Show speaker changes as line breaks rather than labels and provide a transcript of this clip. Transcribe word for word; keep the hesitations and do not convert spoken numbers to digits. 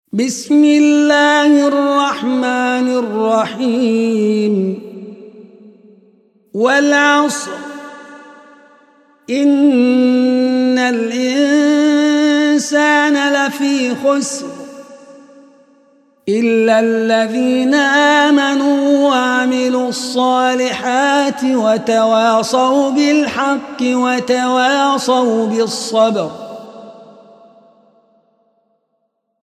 بسم الله الرحمن الرحيم والعصر إن الإنسان لفي خسر إلا الذين آمنوا وعملوا الصالحات وتواصوا بالحق وتواصوا بالصبر.